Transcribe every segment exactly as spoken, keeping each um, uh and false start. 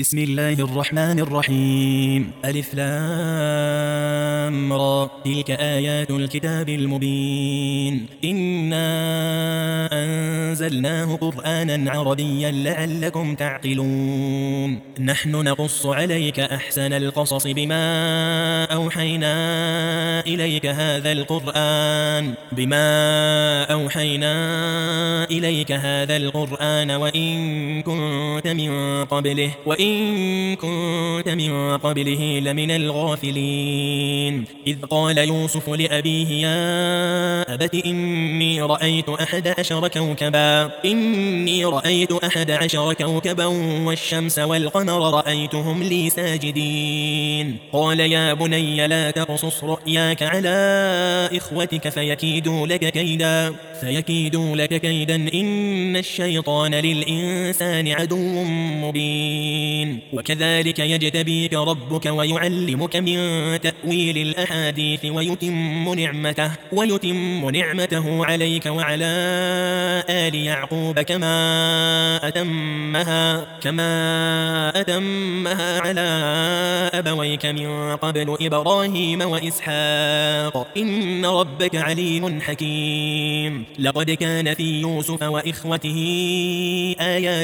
بسم الله الرحمن الرحيم. ألف لام را. تلك آيات الكتاب المبين. إنا أنزلناه قرآنا عربيا لعلكم تعقلون. نحن نقص عليك أحسن القصص بما أوحينا إليك هذا القرآن بما أوحينا إليك هذا القرآن وإن كنت من قبله وإن كنت من قبله لمن الغافلين. إذ قال يوسف لأبيه يا أبت إني رأيت أحد عشر كوكبا إني رأيت أحد عشر كوكبا والشمس والقمر رأيتهم لي ساجدين. قال يا بني لا تقصص رؤياك على إخوتك فيكيدوا لك كيدا فيكيدوا لك كيدا إن الشيطان للإنسان عدو مبين. وكذلك يجتبيك ربك ويعلمك من تأويل الأحاديث ويتم نعمته ويتم نعمته عليك وعلى آل يعقوب كما أتمها كما أتمها على أبويك من قبل إبراهيم وإسحاق إن ربك عليم حكيم. لقد كان في يوسف وإخوته آيات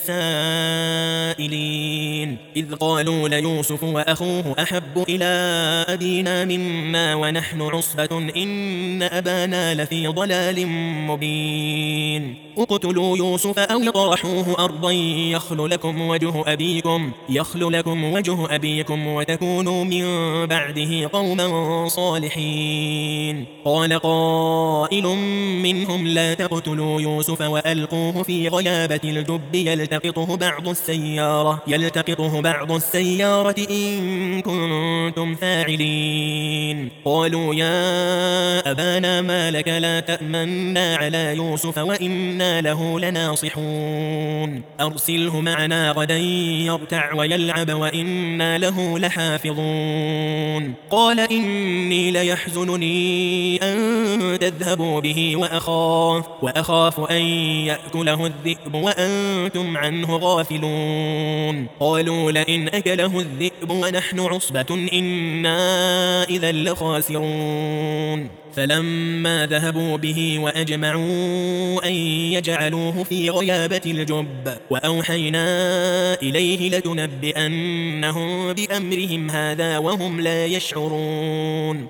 للسائلين إذ قالوا ليوسف وأخوه أحب إلى أبينا منا ونحن عصبة إن أبانا لفي ضلال مبين. اقتلوا يوسف أو اطرحوه أرضا يخل لكم وجه أبيكم يخل لكم وجه أبيكم وتكونوا من بعده قوما صالحين. قال قائل منهم لا تقتلوا يوسف وألقوه في غيابة الجب يلتقطه بعض السيارة يلتقطه بعض السيارة إن كنتم فاعلين. قالوا يا أبانا ما لك لا تأمنا على يوسف وإنا له لناصحون أرسله معنا غدا يرتع ويلعب وإنا له لحافظون. قال إني ليحزنني أن تذهبوا به وأخاف وأخاف أن يأكله الذئب وأنتم عنه غافلون. قالوا لئن أكله الذئب ونحن عصبة إنا إذا لخاسرون. فلما ذهبوا به وأجمعوا أن يجعلوه في غيابة الجب وأوحينا إليه لتنبئنهم بأمرهم هذا وهم لا يشعرون.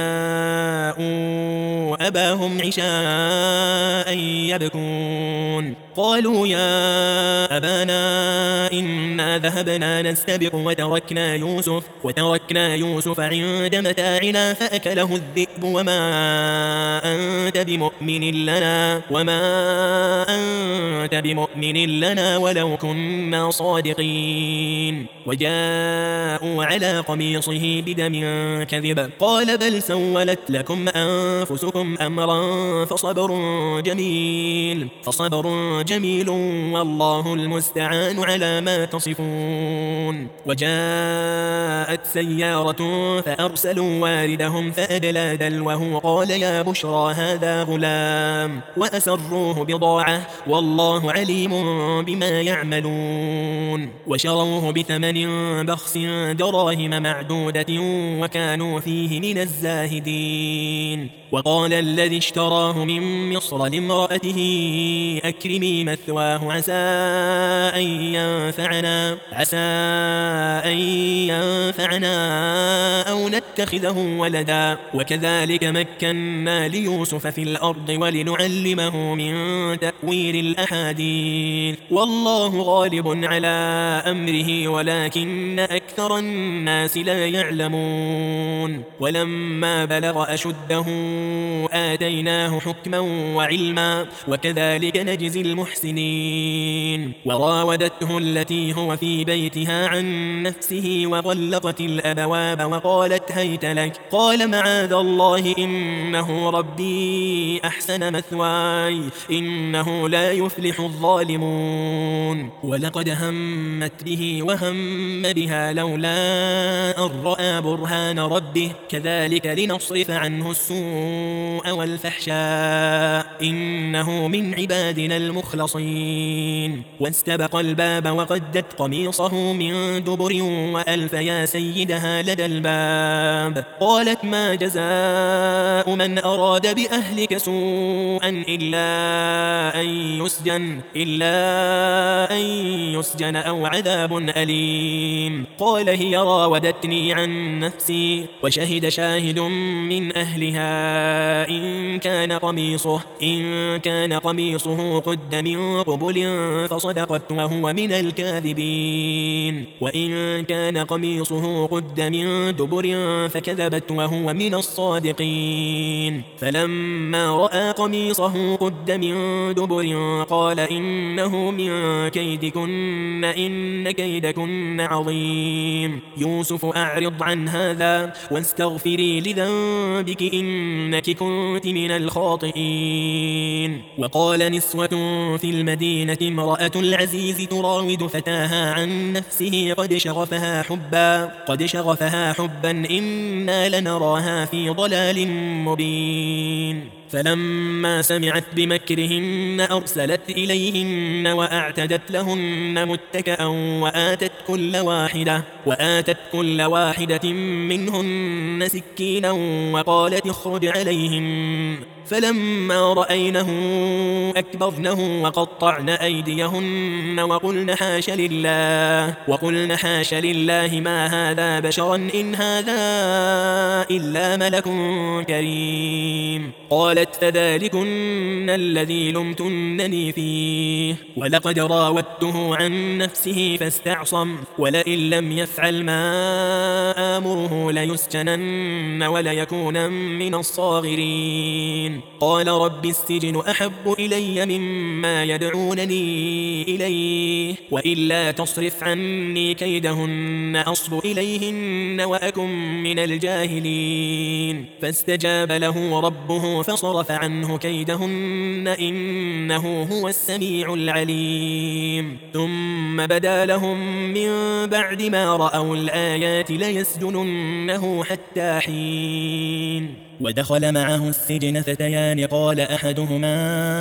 وجاءوا أباهم عشاء يبكون. قالوا يا أبانا إنا ذهبنا نستبق وتركنا يوسف وتركنا يوسف عند متاعنا فأكله الذئب وما أنت بمؤمن لنا وما أنت بمؤمن لنا ولو كنا صادقين. وجاءوا على قميصه بدم كذب قال بل سولت لكم أنفسكم أمرا فصبر جميل فصبر جميل والله المستعان على ما تصفون. وجاءت سيارة فأرسلوا واردهم فأدلى دلوه قال يا بشرى هذا غلام وأسروه بضاعة والله عليم بما يعملون. وشروه بثمن بخس دراهم معدودة وكانوا فيه من الزاهدين. وقال الذي اشتراه من مصر لامرأته أكرمي مثواه عسى أن ينفعنا عسى أن ينفعنا أو نتخذه ولدا وكذلك مكنا ليوسف في الأرض ولنعلمه من تأويل الأحاديث والله غالب على أمره ولكن أكثر الناس لا يعلمون. ولما بلغ أشده آتيناه حكما وعلما وكذلك نجزي المحسنين. وراودته التي هو في بيتها عن نفسه وغلقت الأبواب وقال قالت هيت لك. قال معاذ الله إنه ربي أحسن مثواي إنه لا يفلح الظالمون. ولقد همت به وهم بها لولا أن رأى برهان ربه كذلك لنصرف عنه السوء والفحشاء إنه من عبادنا المخلصين. واستبق الباب وقدت قميصه من دبر وألف يا سيدها لدى الباب. قالت ما جزاء من أراد بأهلك سوءا إلا أن يسجن إلا أن يسجن أو عذاب أليم. قال هي راودتني عن نفسي وشهد شاهد من أهلها إن كان قميصه إن كان قميصه قد من قبل فصدقت وهو من الكاذبين وإن كان قميصه قد من دبر فكذبت وهو من الصادقين. فلما رأى قميصه قد من دبر قال إنه من كيدكن إن كيدكن عظيم. يوسف أعرض عن هذا واستغفري لذنبك إنك كنت من الخاطئين. وقال نسوة في المدينة امرأة العزيز تراود فتاها عن نفسه قد شغفها حبا قد شغفها حبا إنا لنراها في ضلال مبين. فلما سمعت بمكرهن أرسلت إليهن وأعتدت لهن متكئا وآتت كل واحدة وآتت كل واحدة منهن سكينا وقالت اخرج عليهن. فلما رأينه أكبرنه وقطعن أيديهن وقلن حاش لله وقلن حاش لله ما هذا بشرا إن هذا إلا ملك كريم. قالت فذلكن الذي لمتنني فيه ولقد راودته عن نفسه فاستعصم ولئن لم يفعل ما آمره ليسجنن وليكون من الصاغرين. قال رب السجن أحب إلي مما يدعونني إليه وإلا تصرف عني كيدهن أصب إليهن وأكن من الجاهلين. فاستجاب له ربه فصرف عنه كيدهن إنه هو السميع العليم. ثم بدا لهم من بعد ما رأوا الآيات ليسجننه حتى حين. ودخل معه السجن فتيان قال أحدهما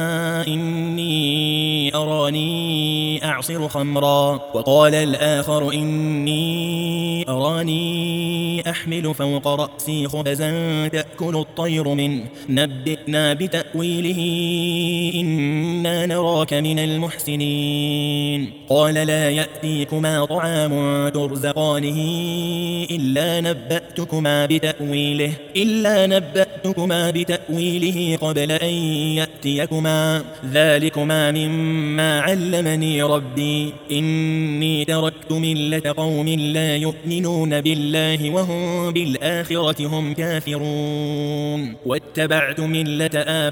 إني أراني أعصر خمرا وقال الآخر إني أراني أحمل فوق رأسي خبزا تأكل الطير منه نبئنا بتأويله إنا نراك من المحسنين. قال لا يأتيكما طعام ترزقانه إلا نبأتكما بتأويله إلا نبأتكما بتأويله قبل أن يأتيكما ذلكما مما علمني ربي إني تركت ملة قوم لا يؤمنون بالله وهم بالآخرة هم كافرون واتبعت ملة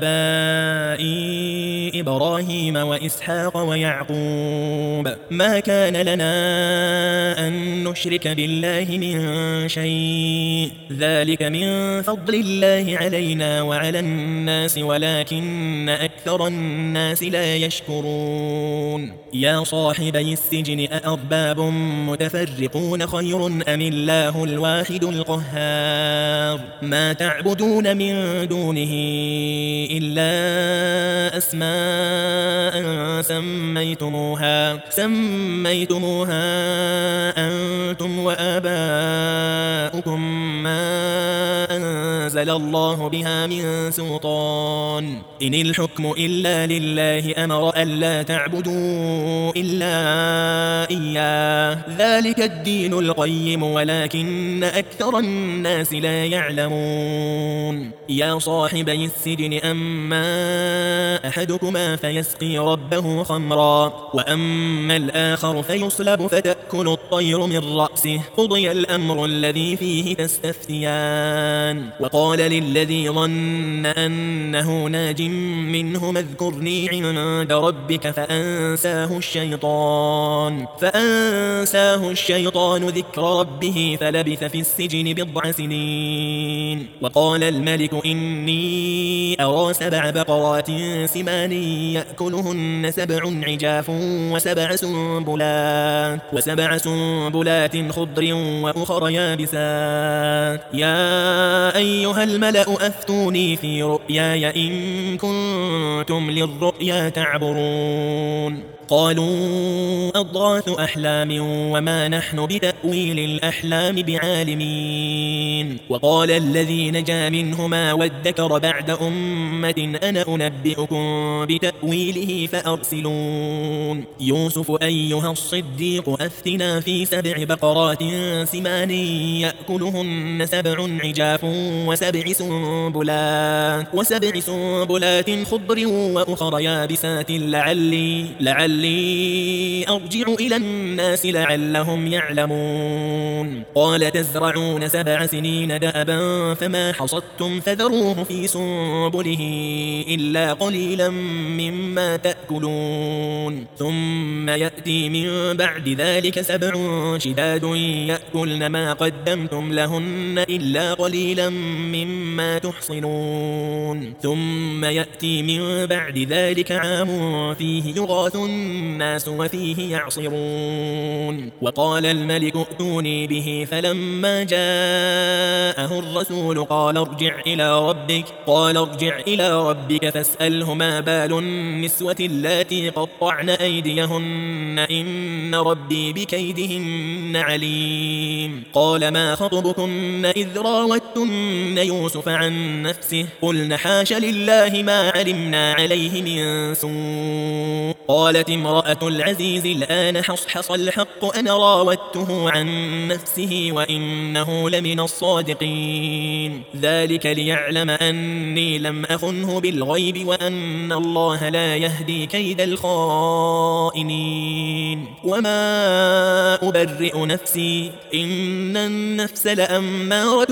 آبائي إبراهيم وإسحاق ويعقوب ما كان لنا أن نشرك بالله من شيء ذلك من فضل الله علينا وعلى الناس ولكن أكثر الناس لا يشكرون. يا صاحبي السجن أأرباب متفرقون خير أم الله الواحد القهار ما تعبدون من دونه إلا أسماء سميتموها سميتموها أنتم وآباؤكم ما أنزل الله بها من سلطان إن الحكم إلا لله أمر ألا تعبدوا إلا إياه ذلك الدين القيم ولكن أكثر الناس لا يعلمون. يا صاحبي السجن أما أحدكما فيسقي ربه خمرا وأما الآخر فيصلب فتأكل الطير من رأسه قضي الأمر الذي فيه تستفتيان. وقال قال للذي ظن أنه ناج منه اذكرني عند ربك فأنساه الشيطان فأنساه الشيطان ذكر ربه فلبث في السجن بضع سنين. وقال الملك إني أرى سبع بقرات سمان يأكلهن سبع عجاف وسبع سنبلات وسبع سنبلات خضر وأخر يابسات يا أيها الملأ أفتوني في رؤياي إن كنتم للرؤيا تعبرون. قالوا أضغاث أحلام وما نحن بتأويل الأحلام بعالمين. وقال الذي نجا منهما وادكر بعد أمة أنا أنبئكم بتأويله فأرسلون. يوسف أيها الصديق أفتنا في سبع بقرات سمان يأكلهن سبع عجاف وسبع سنبلات وسبع سنبلات خضر وأخر يابسات لعلي لعلي لعلي أرجع إلى الناس لعلهم يعلمون. قال تزرعون سبع سنين دأبا فما حصدتم فذروه في سنبله إلا قليلا مما تأكلون ثم يأتي من بعد ذلك سبع شداد يأكلن ما قدمتم لهن إلا قليلا مما تحصنون ثم يأتي من بعد ذلك عام فيه يغاث الناس وفيه يعصرون. وقال الملك ائتوني به فلما جاءه الرسول قال ارجع إلى ربك قال ارجع إلى ربك فاسأله ما بال النسوة اللاتي قطعن أيديهن إن ربي بكيدهن عليم. قال ما خطبكن إذ راوتن يوسف عن نفسه قلن حاش لله ما علمنا عليه من سوء. قالت امرأة العزيز الآن حصحص الحق أنا راودته عن نفسه وإنه لمن الصادقين. ذلك ليعلم أني لم أخنه بالغيب وأن الله لا يهدي كيد الخائنين. وما أبرئ نفسي إن النفس لأمارة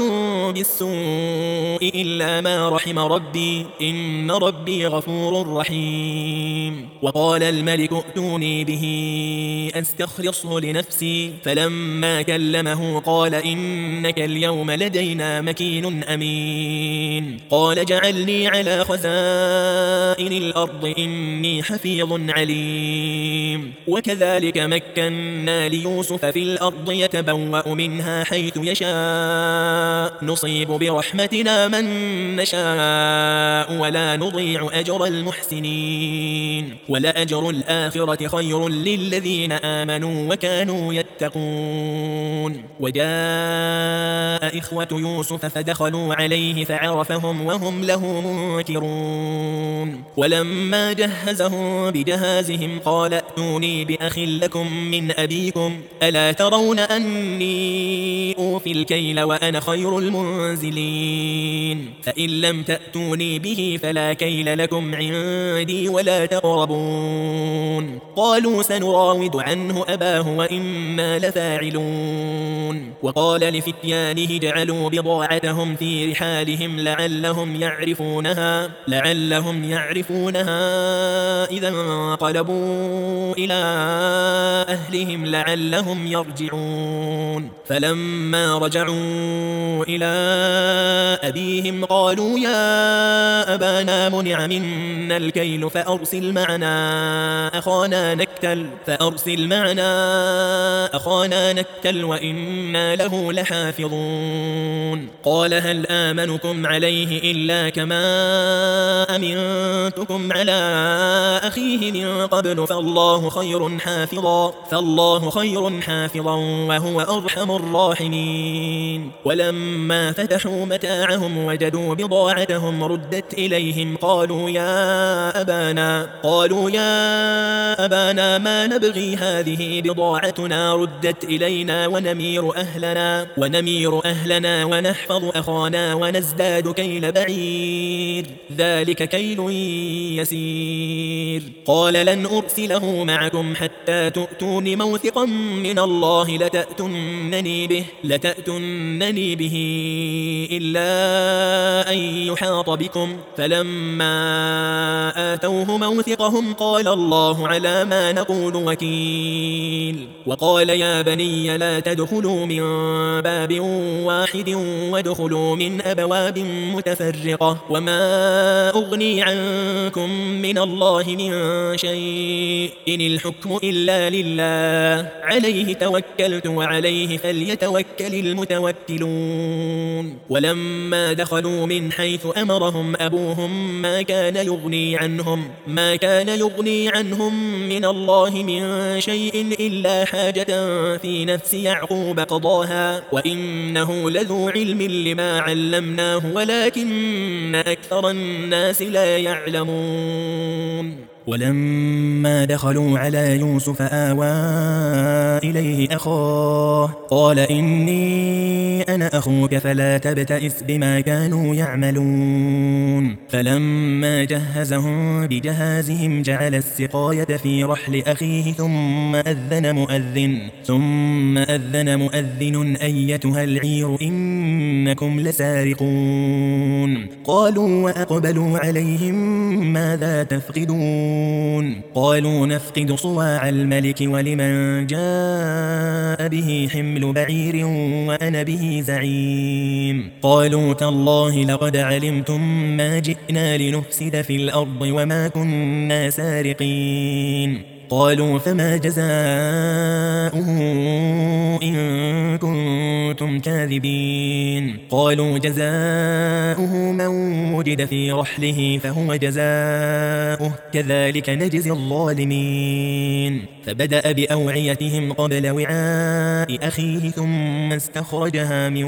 بالسوء إلا ما رحم ربي إن ربي غفور رحيم. وقال الملك ائتوني به أستخلصه لنفسي فلما كلمه قال إنك اليوم لدينا مكين أمين. قال جعلني على خزائن الأرض إني حفيظ عليم. وكذلك مكنا ليوسف في الأرض يتبوأ منها حيث يشاء نصيب برحمتنا من نشاء ولا نضيع أجر المحسنين ولأجر الآخرة خير للذين آمنوا وكانوا يتقون. وجاء إخوة يوسف فدخلوا عليه فعرفهم وهم له منكرون. ولما جهزهم بجهازهم قال ائتوني بأخ لكم من أبيكم ألا ترون أني أوفي الكيل وأنا خير المنزلين فإن لم تأتوني به فلا كيل لكم عندي ولا تقربون. قالوا سنراود عنه أباه وإنا لفاعلون. وقال لفتيانه اجعلوا بضاعتهم في رحالهم لعلهم يعرفونها لعلهم يعرفونها إذا انقلبوا إلى أهلهم لعلهم يرجعون. فلما رجعوا إلى أبيهم قالوا يا أبانا منع منا الكيل فأرسل معنا أخانا نكتل فأرسل معنا أخانا نكتل وإنا له لحافظون. قال هل آمنكم عليه إلا كما أمنتكم على أخيه من قبل فالله خير حافظا فالله خير حافظا وهو أرحم الراحمين. ولما فتحوا متاعهم وجدوا بضاعتهم ردت إليهم قالوا يا أبانا قالوا يا يا أبانا ما نبغي هذه بضاعتنا ردت إلينا ونمير أهلنا ونمير أهلنا ونحفظ أخانا ونزداد كيل بعير ذلك كيل يسير قال لن أرسله معكم حتى تؤتون موثقا من الله لتأتنني به لتأتنني به إلا أن يحاط بكم فلما آتوه موثقهم قال الله على ما نقول وكيل وقال يا بني لا تدخلوا من باب واحد وادخلوا من أبواب متفرقة وما أغني عنكم من الله من شيء إن الحكم إلا لله عليه توكلت وعليه فليتوكل المتوكلون ولما دخلوا من حيث أمرهم أبوهم ما كان يغني عنهم ما كان يغني عنهم من الله من شيء إلا حاجة في نفس يعقوب قضاها وإنه لذو علم لما علمناه ولكن أكثر الناس لا يعلمون ولما دخلوا على يوسف آوى إليه أخاه قال إني أنا أخوك فلا تبتئس بما كانوا يعملون فلما جهزهم بجهازهم جعل السقاية في رحل أخيه ثم أذن مؤذن ثم أذن مؤذن أيتها العير إنكم لسارقون قالوا وأقبلوا عليهم ماذا تفقدون قالوا نفقد صواع الملك ولمن جاء به حمل بعير وأنا به زعيم قالوا تالله لقد علمتم ما جئنا لنفسد في الأرض وما كنا سارقين قالوا فما جزاؤه إن كنتم كاذبين قالوا جزاؤه من وجد في رحله فهو جزاؤه كذلك نجزي الظالمين فبدأ بأوعيتهم قبل وعاء أخيه ثم استخرجها من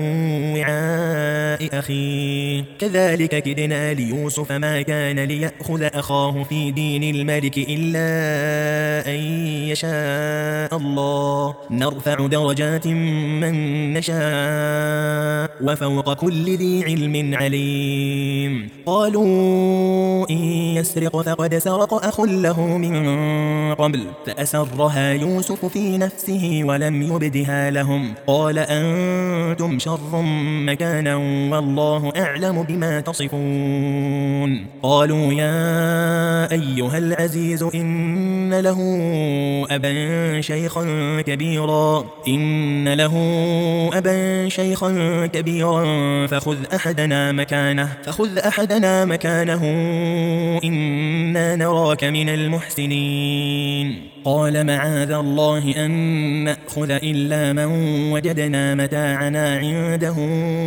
وعاء أخيه كذلك كدنا ليوسف ما كان ليأخذ أخاه في دين الملك إلا أن يشاء الله نرفع درجات من نشاء وفوق كل ذي علم عليم قالوا إن يسرق فقد سرق أخ له من قبل فأسرها يوسف في نفسه ولم يبدها لهم قال أنتم شر مكانا والله أعلم بما تصفون قالوا يا أيها العزيز إن له أبا شيخا كبيرا إن له أبا شيخا كبيرا فخذ أحدنا مكانه فخذ أحدنا مكانه إنا نراك من المحسنين قال معاذ الله أن نأخذ إلا من وجدنا متاعنا عنده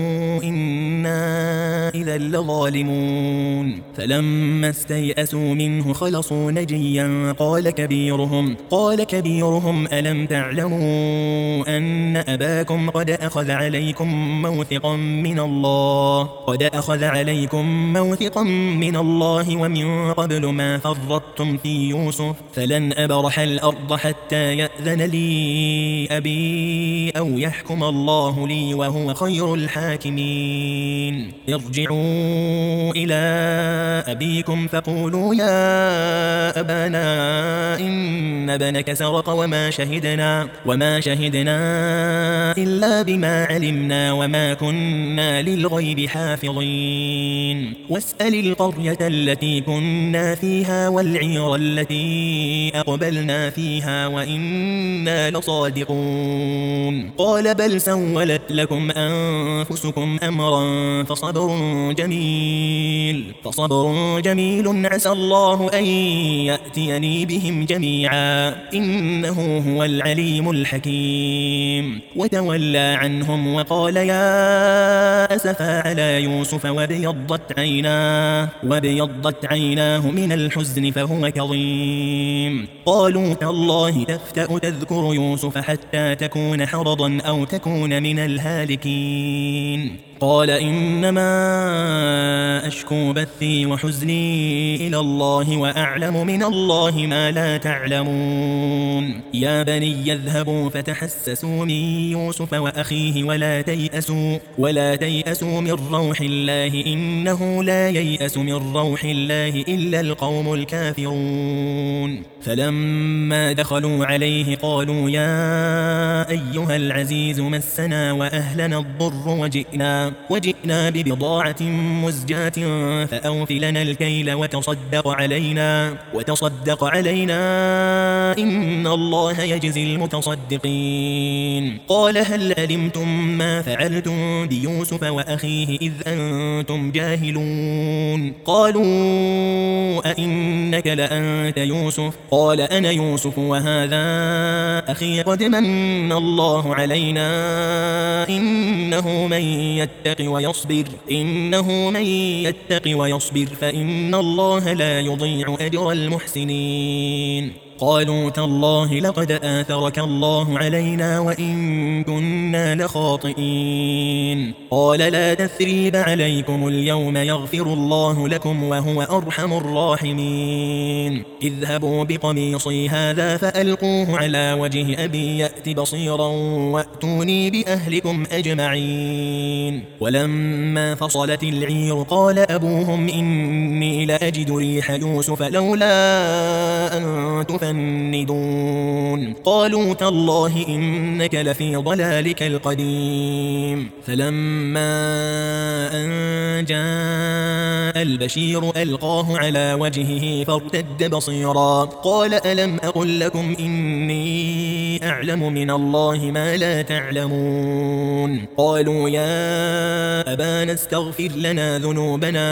إنا إذا لظالمون فلما استيئسوا منه خلصوا نجيا قال كبيرهم قال كبيرهم ألم تعلموا أن أباكم قد أخذ عليكم موثقا من الله قد أخذ عليكم موثقا من الله ومن قبل ما فرطتم في يوسف فلن أبرح الأرض حتى يأذن لي أبي أو يحكم الله لي وهو خير الحاكمين ارجعوا إلى أبيكم فقولوا يا أبانا إن ابنك سرق وما شهدنا وما شهدنا إلا بما علمنا وما كنا للغيب حافظين واسأل القرية التي كنا فيها والعير التي أقبلنا فيها وإنا لصادقون قال بل سولت لكم أنفسكم أمرا فصبر جميل فصبر جميل عسى الله أن يأتيني بهم جميعا إنه هو العليم الحكيم وتولى عنهم وقال يا أسفا على يوسف وابيضت عيناه وابيضت عيناه من الحزن فهو كظيم قالوا تالله تفتأ تذكر يوسف حتى تكون حرضا أو تكون من الهالكين قال إنما أشكو بثي وحزني إلى الله وأعلم من الله ما لا تعلمون يا بني اذهبوا فتحسسوا من يوسف وأخيه ولا تيأسوا ولا تيأسوا من روح الله إنه لا ييأس من روح الله إلا القوم الكافرون فلما دخلوا عليه قالوا يا أيها العزيز مسنا وأهلنا الضر وجئنا وجئنا ببضاعة مزجاة فأوف لنا الكيل وتصدق علينا وتصدق علينا إن الله يجزي المتصدقين قال هل علمتم ما فعلتم بيوسف وأخيه إذ أنتم جاهلون قالوا أئنك لأنت يوسف قال أنا يوسف وهذا أخي قد من الله علينا إنه من يتق ويصبر إنه من يتق ويصبر فإن الله لا يضيع أجر المحسنين قالوا تالله لقد آثرك الله علينا وإن كنا لخاطئين قال لا تثريب عليكم اليوم يغفر الله لكم وهو أرحم الراحمين اذهبوا بقميصي هذا فألقوه على وجه أبي يأت بصيرا وأتوني بأهلكم أجمعين ولما فصلت العير قال أبوهم إني لأجد ريح يوسف لولا أن تفعلوا فندون قالوا تالله إنك لفي ضلالك القديم فلما أن جاء البشير ألقاه على وجهه فارتد بصيرا قال ألم أقل لكم إني أعلم من الله ما لا تعلمون قالوا يا أبانا استغفر لنا ذنوبنا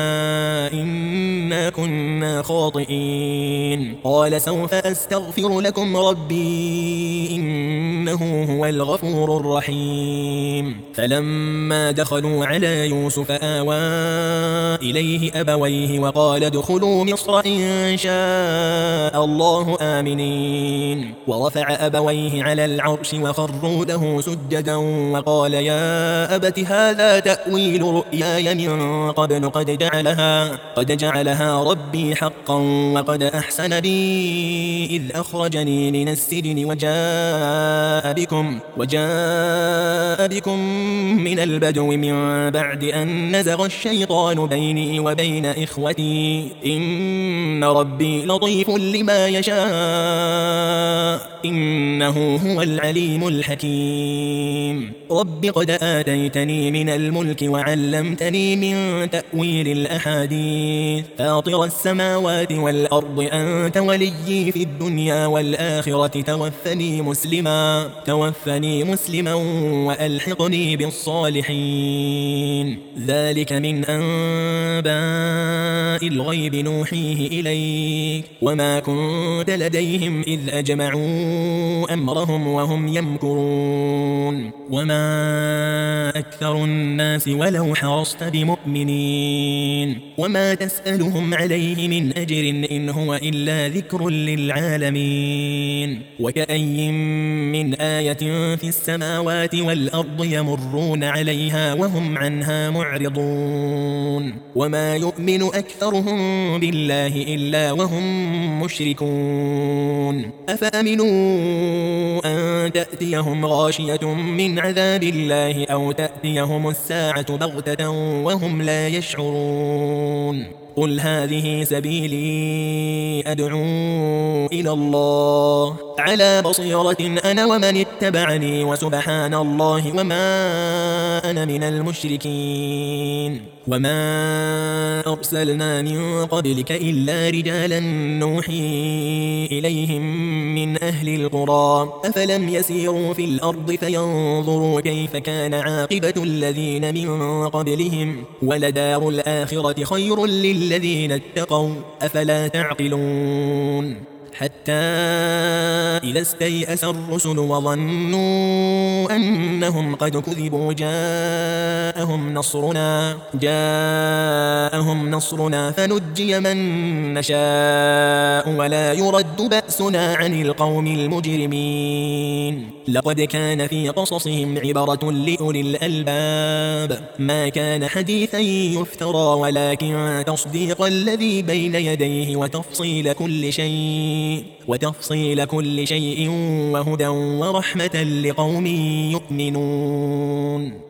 إنا كنا خاطئين قال سوف أستغفر أستغفر لكم ربي إنه هو الغفور الرحيم فلما دخلوا على يوسف آوى إليه أبويه وقال ادخلوا مصر إن شاء الله آمنين ورفع أبويه على العرش وخروا له سجدا وقال يا أبت هذا تأويل رؤياي من قبل قد جعلها قد جعلها ربي حقا وقد أحسن بي إذ أخرجني من السجن وجاء بكم وجاء بكم من البدو من بعد أن نزغ الشيطان بيني وبين إخوتي إن ربي لطيف لما يشاء إنه هو العليم الحكيم رب قد آتيتني من الملك وعلمتني من تأويل الأحاديث فاطر السماوات والأرض أنت وليي في الدنيا والآخرة توفني مسلما توفني مسلما وألحقني بالصالحين ذلك من أنباء الغيب نوحيه إليك وما كنت لديهم إذ أجمعوا أمرهم وهم يمكرون وما أكثر الناس ولو حرصت بمؤمنين وما تسألهم عليه من أجر إن هو إلا ذكر للعالمين وكأي من آية في السماوات والأرض يمرون عليها وهم عنها معرضون وما يؤمن أكثرهم بالله إلا وهم مشركون أفأمنوا أن تأتيهم غاشية من عذاب الله أو تأتيهم الساعة بغتة وهم لا يشعرون قل هذه سبيلي أدعو إلى الله على بصيرة أنا ومن اتبعني وسبحان الله وما أنا من المشركين وما أرسلنا من قبلك إلا رجالا نوحي إليهم من أهل القرى أفلم يسيروا في الأرض فينظروا كيف كان عاقبة الذين من قبلهم ولدار الآخرة خير للذين اتقوا أفلا تعقلون حتى إذا استيأس الرسل وظنوا أن إنهم قد كذبوا جاءهم نصرنا جاءهم نصرنا فنجي من نشاء ولا يرد بأسنا عن القوم المجرمين لقد كان في قصصهم عبرة لأولي الألباب ما كان حديثا يفترى ولكن تصديق الذي بين يديه وتفصيل كل شيء وتفصيل كل شيء وهدى ورحمة لقوم يؤمنون